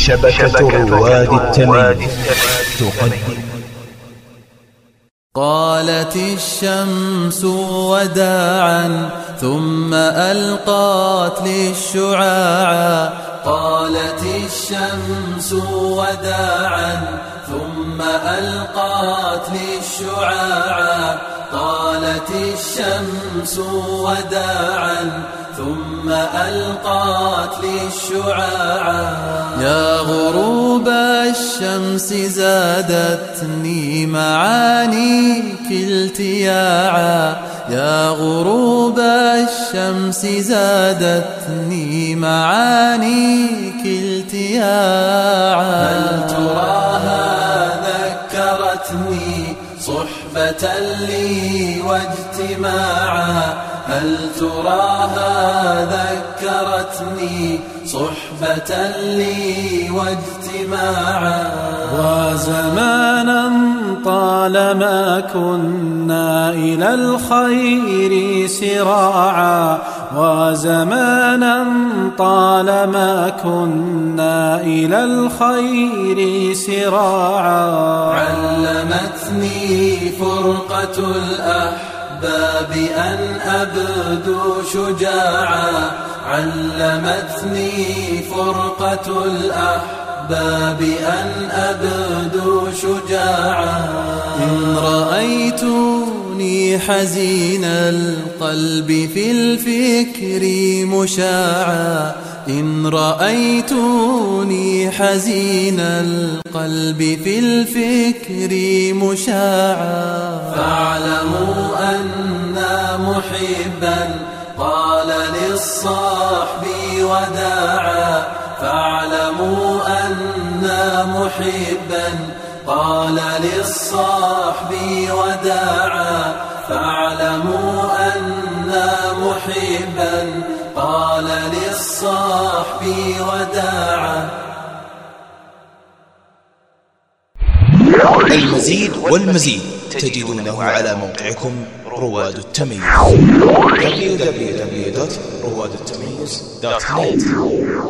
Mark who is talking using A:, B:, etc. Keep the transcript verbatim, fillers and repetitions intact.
A: شبكة رواد التمييز تقدم.
B: قالت الشمس وداعا ثم ألقت للشعاعا. قالت الشمس وداعا ثم ألقت للشعاعا. قالت الشمس وداعا ثم ألقت للشعاعا. يا غروب الشمس زادتني معانيك التياعا. يا غروب الشمس زادتني معانيك التياعا. هل تراها ذكرتني صحبة لي واجتماعا. هل تراها ذكرتني صحبة لي واجتماعا. وزمانا طالما كنا إلى الخير سراعا. وزمانا طالما كنا إلى الخير سراعا. علمتني فرقة الأحباب أن أبدو شجاعا. علمتني فرقة الأحباب أن أبدو شجاعا. إن رأيتني حزين القلب في الفكر مشاعا. إن رأيتني حزين القلب في الفكر مشاعا. فاعلموا أن محبا قال للصاحب وداعا. فاعلموا أن محبا قال للصاحب وداعا. فاعلموا أن محبا قال للصاحب وداعا.
A: المزيد والمزيد تجدونه على موقعكم رواد التمييز دبليو دبليو دبليو دوت رواد التمييز دوت نت.